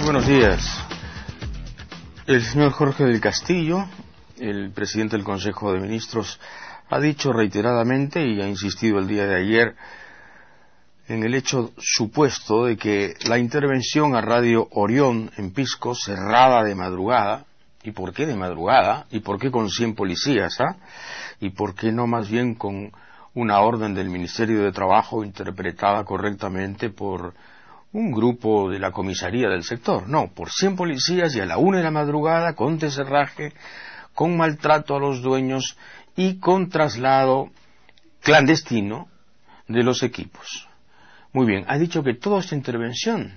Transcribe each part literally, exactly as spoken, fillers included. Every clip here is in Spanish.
Buenos días. El señor Jorge del Castillo, el presidente del Consejo de Ministros, ha dicho reiteradamente y ha insistido el día de ayer en el hecho supuesto de que la intervención a Radio Orión en Pisco, cerrada de madrugada, ¿y por qué de madrugada? ¿Y por qué con cien policías? ¿Ah? ¿Y por qué no más bien con una orden del Ministerio de Trabajo interpretada correctamente por un grupo de la comisaría del sector? No, por cien policías y a la una de la madrugada, con deserraje, con maltrato a los dueños y con traslado clandestino de los equipos. Muy bien, ha dicho que toda esta intervención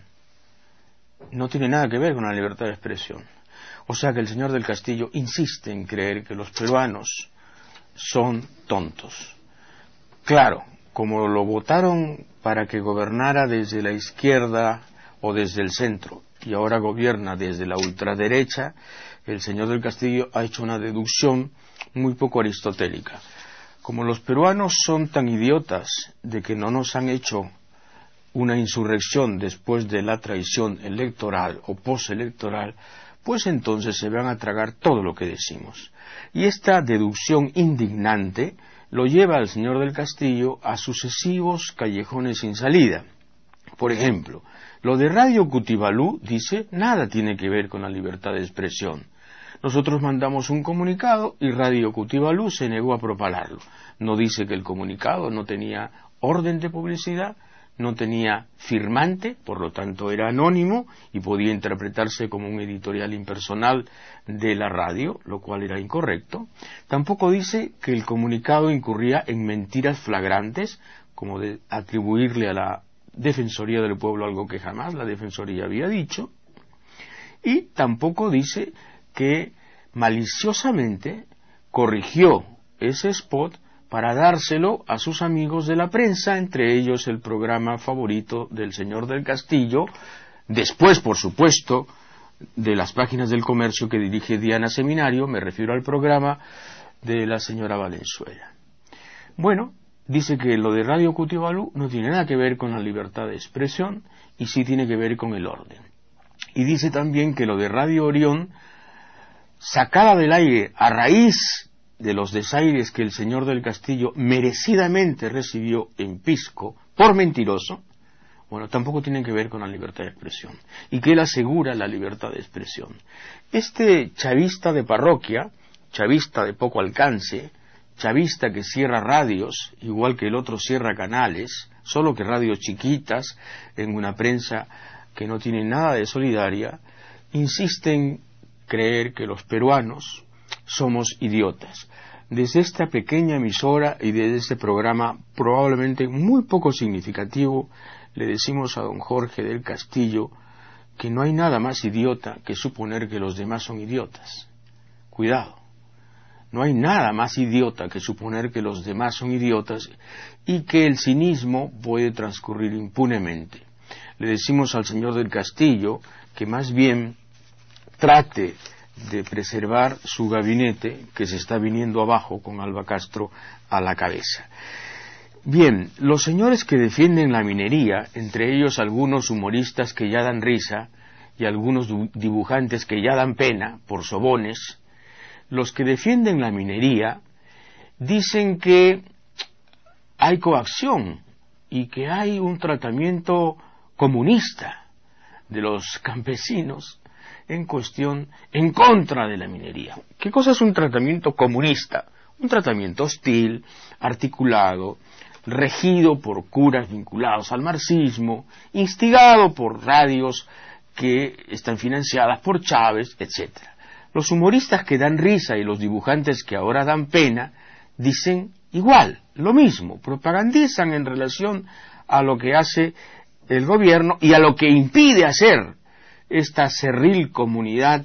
no tiene nada que ver con la libertad de expresión. O sea que el señor del Castillo insiste en creer que los peruanos son tontos. Claro, como lo votaron para que gobernara desde la izquierda o desde el centro y ahora gobierna desde la ultraderecha, el señor del Castillo ha hecho una deducción muy poco aristotélica. Como los peruanos son tan idiotas de que no nos han hecho una insurrección después de la traición electoral o postelectoral, pues entonces se van a tragar todo lo que decimos. Y esta deducción indignante lo lleva al señor del Castillo a sucesivos callejones sin salida. Por ejemplo, lo de Radio Cutibalú, dice, nada tiene que ver con la libertad de expresión. Nosotros mandamos un comunicado y Radio Cutibalú se negó a propalarlo. No dice que el comunicado no tenía orden de publicidad, no tenía firmante, por lo tanto era anónimo y podía interpretarse como un editorial impersonal de la radio, lo cual era incorrecto. Tampoco dice que el comunicado incurría en mentiras flagrantes, como de atribuirle a la Defensoría del Pueblo algo que jamás la Defensoría había dicho, y tampoco dice que maliciosamente corrigió ese spot para dárselo a sus amigos de la prensa, entre ellos el programa favorito del señor del Castillo, después, por supuesto, de las páginas del comercio que dirige Diana Seminario, me refiero al programa de la señora Valenzuela. Bueno, dice que lo de Radio Cutibalú no tiene nada que ver con la libertad de expresión y sí tiene que ver con el orden. Y dice también que lo de Radio Orión, sacada del aire a raíz de los desaires que el señor del Castillo merecidamente recibió en Pisco por mentiroso, bueno, tampoco tienen que ver con la libertad de expresión, y que él asegura la libertad de expresión. Este chavista de parroquia, chavista de poco alcance, chavista que cierra radios, igual que el otro cierra canales, solo que radios chiquitas, en una prensa que no tiene nada de solidaria, insiste en creer que los peruanos somos idiotas. Desde esta pequeña emisora y desde este programa probablemente muy poco significativo, le decimos a don Jorge del Castillo que no hay nada más idiota que suponer que los demás son idiotas. Cuidado, no hay nada más idiota que suponer que los demás son idiotas y que el cinismo puede transcurrir impunemente. Le decimos al señor del Castillo que más bien trate de preservar su gabinete, que se está viniendo abajo con Alba Castro a la cabeza. Bien, los señores que defienden la minería, entre ellos algunos humoristas que ya dan risa y algunos dibujantes que ya dan pena por sobones, los que defienden la minería dicen que hay coacción y que hay un tratamiento comunista de los campesinos en cuestión en contra de la minería. ¿Qué cosa es un tratamiento comunista? Un tratamiento hostil, articulado, regido por curas vinculados al marxismo, instigado por radios que están financiadas por Chávez, etcétera. Los humoristas que dan risa y los dibujantes que ahora dan pena dicen igual, lo mismo, propagandizan en relación a lo que hace el gobierno y a lo que impide hacer esta cerril comunidad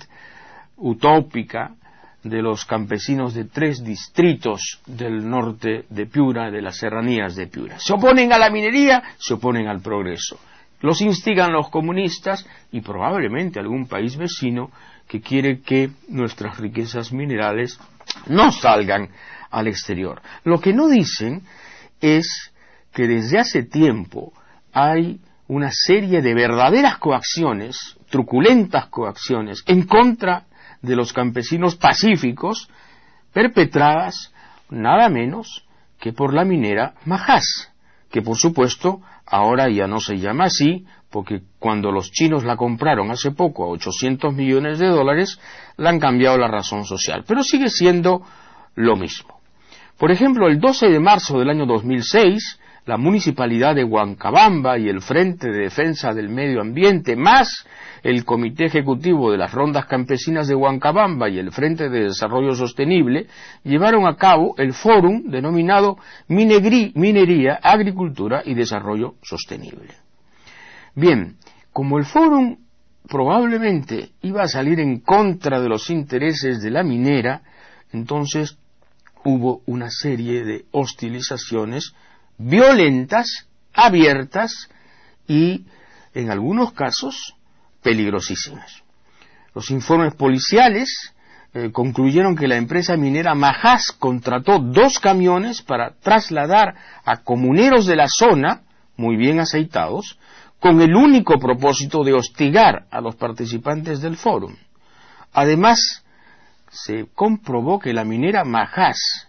utópica de los campesinos de tres distritos del norte de Piura, de las serranías de Piura. Se oponen a la minería, se oponen al progreso. Los instigan los comunistas y probablemente algún país vecino que quiere que nuestras riquezas minerales no salgan al exterior. Lo que no dicen es que desde hace tiempo hay una serie de verdaderas coacciones truculentas coacciones en contra de los campesinos pacíficos perpetradas nada menos que por la minera Majas, que por supuesto ahora ya no se llama así, porque cuando los chinos la compraron hace poco a ochocientos millones de dólares, le han cambiado la razón social, pero sigue siendo lo mismo. Por ejemplo, el doce de marzo del año dos mil seis, la Municipalidad de Huancabamba y el Frente de Defensa del Medio Ambiente, más el Comité Ejecutivo de las Rondas Campesinas de Huancabamba y el Frente de Desarrollo Sostenible, llevaron a cabo el fórum denominado Minegri, Minería, Agricultura y Desarrollo Sostenible. Bien, como el fórum probablemente iba a salir en contra de los intereses de la minera, entonces hubo una serie de hostilizaciones violentas, abiertas y, en algunos casos, peligrosísimas. Los informes policiales eh, concluyeron que la empresa minera Majas contrató dos camiones para trasladar a comuneros de la zona, muy bien aceitados, con el único propósito de hostigar a los participantes del fórum. Además, se comprobó que la minera Majas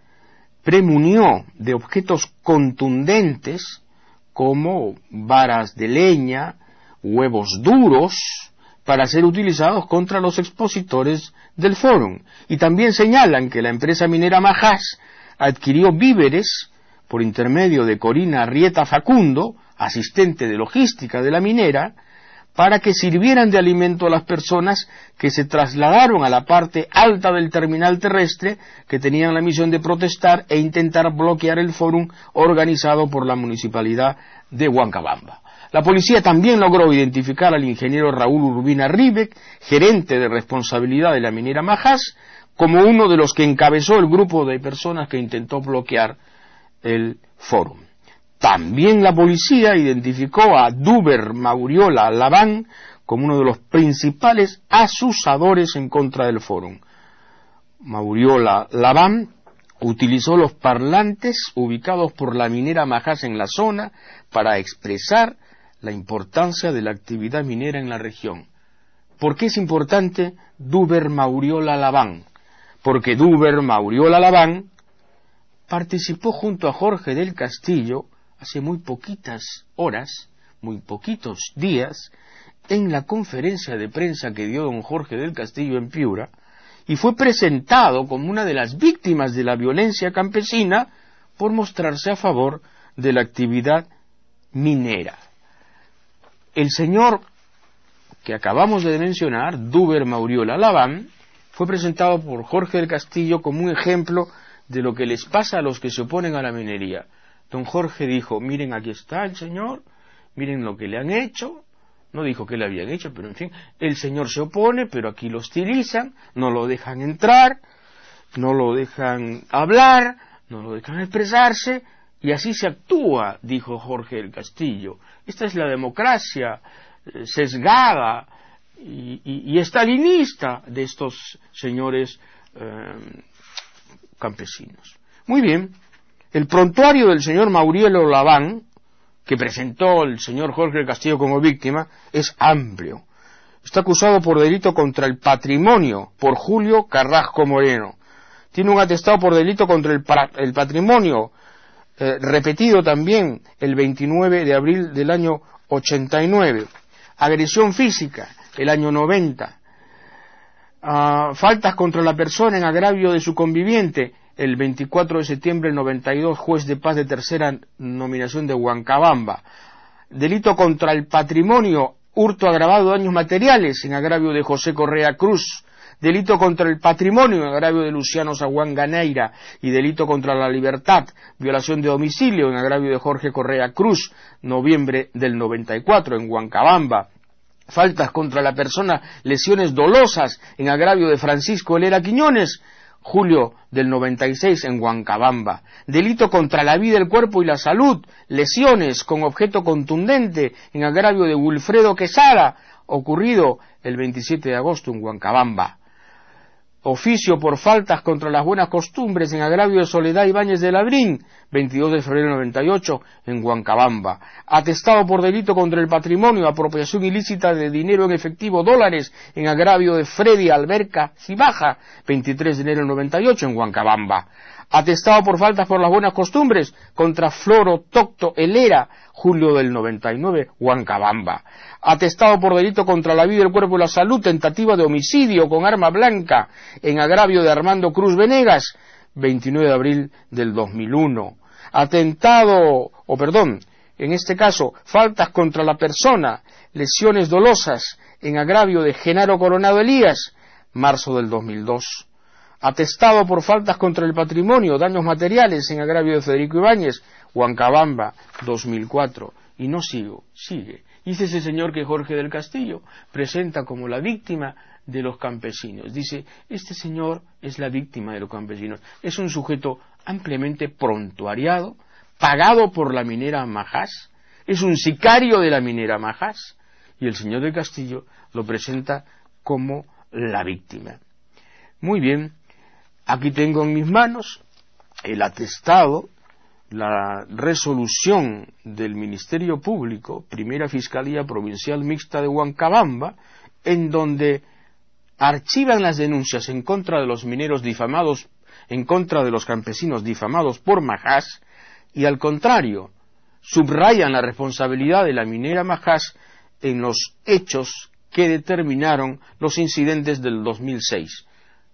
premunió de objetos contundentes como varas de leña, huevos duros, para ser utilizados contra los expositores del fórum. Y también señalan que la empresa minera Majas adquirió víveres por intermedio de Corina Arrieta Facundo, asistente de logística de la minera, para que sirvieran de alimento a las personas que se trasladaron a la parte alta del terminal terrestre, que tenían la misión de protestar e intentar bloquear el fórum organizado por la Municipalidad de Huancabamba. La policía también logró identificar al ingeniero Raúl Urbina Ribeck, gerente de responsabilidad de la minera Majas, como uno de los que encabezó el grupo de personas que intentó bloquear el fórum. También la policía identificó a Duber Mauriola Laván como uno de los principales asusadores en contra del fórum. Mauriola Laván utilizó los parlantes ubicados por la minera Majas en la zona para expresar la importancia de la actividad minera en la región. ¿Por qué es importante Duber Mauriola Laván? Porque Duber Mauriola Laván participó junto a Jorge del Castillo hace muy poquitas horas, muy poquitos días, en la conferencia de prensa que dio don Jorge del Castillo en Piura, y fue presentado como una de las víctimas de la violencia campesina por mostrarse a favor de la actividad minera. El señor que acabamos de mencionar, Duber Mauriola Laván, fue presentado por Jorge del Castillo como un ejemplo de lo que les pasa a los que se oponen a la minería. Don Jorge dijo, miren, aquí está el señor, miren lo que le han hecho. No dijo que le habían hecho, pero en fin, el señor se opone, pero aquí lo hostilizan, no lo dejan entrar, no lo dejan hablar, no lo dejan expresarse, y así se actúa, dijo Jorge del Castillo. Esta es la democracia eh, sesgada y, y, y estalinista de estos señores eh, campesinos. Muy bien. El prontuario del señor Maurielo Laván, que presentó el señor Jorge del Castillo como víctima, es amplio. Está acusado por delito contra el patrimonio por Julio Carrasco Moreno. Tiene un atestado por delito contra el, para, el patrimonio, eh, repetido también el veintinueve de abril del año ochenta y nueve. Agresión física, el año noventa. Uh, faltas contra la persona en agravio de su conviviente, el veinticuatro de septiembre del noventa y dos, juez de paz de tercera nominación de Huancabamba. Delito contra el patrimonio, hurto agravado de daños materiales en agravio de José Correa Cruz. Delito contra el patrimonio en agravio de Luciano Zaguán Ganeira. Y delito contra la libertad, violación de domicilio en agravio de Jorge Correa Cruz, noviembre del noventa y cuatro en Huancabamba. Faltas contra la persona, lesiones dolosas en agravio de Francisco Helera Quiñones, julio del noventa y seis en Huancabamba. Delito contra la vida, el cuerpo y la salud, lesiones con objeto contundente en agravio de Wilfredo Quesada, ocurrido el veintisiete de agosto en Huancabamba. Oficio por faltas contra las buenas costumbres en agravio de Soledad Ibáñez de Labrín, veintidós de febrero del noventa y ocho, en Huancabamba. Atestado por delito contra el patrimonio, apropiación ilícita de dinero en efectivo, dólares, en agravio de Freddy Alberca Cibaja, veintitrés de enero del noventa y ocho, en Huancabamba. Atestado por faltas por las buenas costumbres contra Floro Tocto Helera, julio del noventa y nueve, Huancabamba. Atestado por delito contra la vida, el cuerpo y la salud, tentativa de homicidio con arma blanca, en agravio de Armando Cruz Venegas, veintinueve de abril del dos mil uno. Atentado, o perdón, en este caso, faltas contra la persona, lesiones dolosas, en agravio de Genaro Coronado Elías, marzo del dos mil dos. Atestado por faltas contra el patrimonio, daños materiales, en agravio de Federico Ibáñez, Huancabamba, dos mil cuatro. Y no sigo, sigue. Dice ese señor que Jorge del Castillo presenta como la víctima de los campesinos. Dice, este señor es la víctima de los campesinos. Es un sujeto ampliamente prontuariado, pagado por la minera Majás, es un sicario de la minera Majás, y el señor del Castillo lo presenta como la víctima. Muy bien, aquí tengo en mis manos el atestado, la resolución del Ministerio Público, Primera Fiscalía Provincial Mixta de Huancabamba, en donde archivan las denuncias en contra de los mineros difamados, en contra de los campesinos difamados por Majás, y al contrario, subrayan la responsabilidad de la minera Majás en los hechos que determinaron los incidentes del dos mil seis.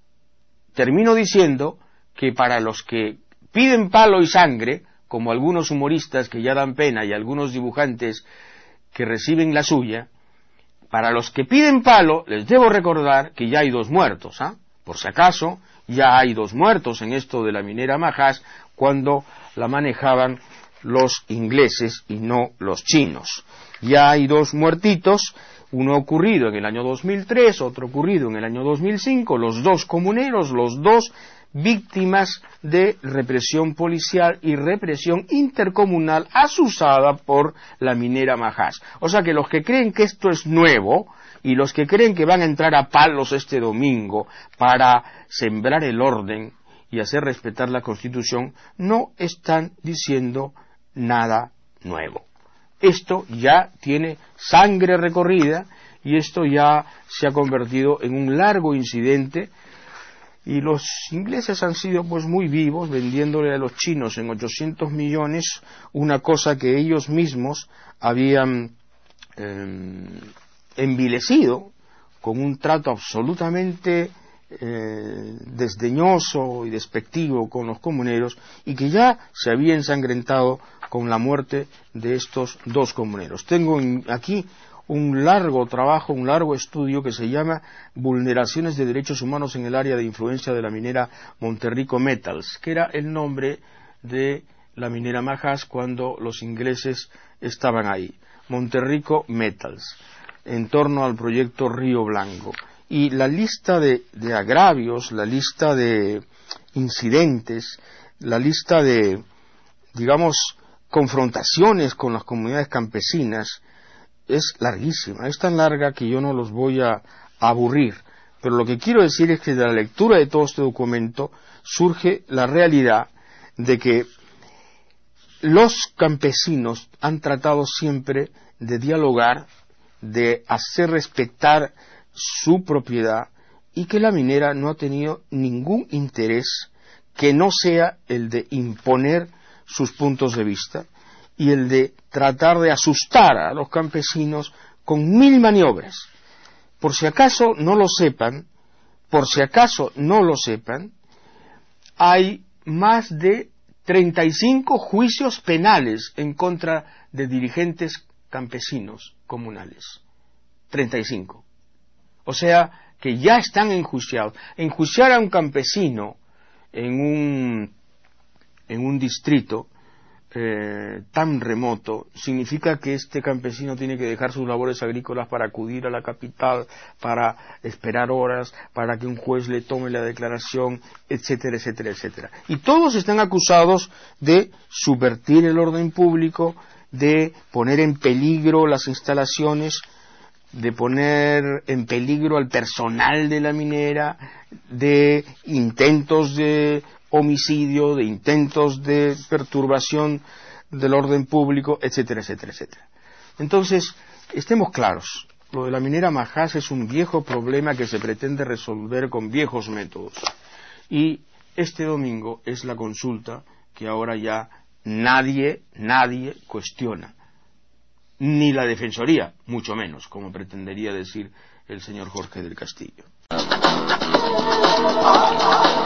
Termino diciendo que para los que piden palo y sangre, como algunos humoristas que ya dan pena y algunos dibujantes que reciben la suya, para los que piden palo les debo recordar que ya hay dos muertos, ¿ah? Por si acaso, ya hay dos muertos en esto de la minera Majás cuando la manejaban los ingleses y no los chinos. Ya hay dos muertitos, uno ocurrido en el año dos mil tres, otro ocurrido en el año dos mil cinco, los dos comuneros, los dos víctimas de represión policial y represión intercomunal asusada por la minera Majás. O sea que los que creen que esto es nuevo y los que creen que van a entrar a palos este domingo para sembrar el orden y hacer respetar la Constitución, no están diciendo nada nuevo. Esto ya tiene sangre recorrida y esto ya se ha convertido en un largo incidente. Y los ingleses han sido pues muy vivos vendiéndole a los chinos en ochocientos millones una cosa que ellos mismos habían eh, envilecido con un trato absolutamente eh, desdeñoso y despectivo con los comuneros y que ya se había ensangrentado con la muerte de estos dos comuneros. Tengo aquí un largo trabajo, un largo estudio que se llama Vulneraciones de Derechos Humanos en el área de influencia de la minera Monterrico Metals, que era el nombre de la minera Majás cuando los ingleses estaban ahí. Monterrico Metals, en torno al proyecto Río Blanco. Y la lista de, de agravios, la lista de incidentes, la lista de, digamos, confrontaciones con las comunidades campesinas, es larguísima, es tan larga que yo no los voy a aburrir, pero lo que quiero decir es que de la lectura de todo este documento surge la realidad de que los campesinos han tratado siempre de dialogar, de hacer respetar su propiedad y que la minera no ha tenido ningún interés que no sea el de imponer sus puntos de vista y el de tratar de asustar a los campesinos con mil maniobras. Por si acaso no lo sepan, por si acaso no lo sepan, hay más de treinta y cinco juicios penales en contra de dirigentes campesinos comunales. treinta y cinco. O sea, que ya están enjuiciados. Enjuiciar a un campesino en un, en un distrito Eh, tan remoto significa que este campesino tiene que dejar sus labores agrícolas para acudir a la capital, para esperar horas, para que un juez le tome la declaración, etcétera, etcétera, etcétera. Y todos están acusados de subvertir el orden público, de poner en peligro las instalaciones de poner en peligro al personal de la minera, de intentos de homicidio, de intentos de perturbación del orden público, etcétera, etcétera, etcétera. Entonces, estemos claros, lo de la minera Majás es un viejo problema que se pretende resolver con viejos métodos. Y este domingo es la consulta que ahora ya nadie, nadie cuestiona. Ni la Defensoría, mucho menos, como pretendería decir el señor Jorge del Castillo.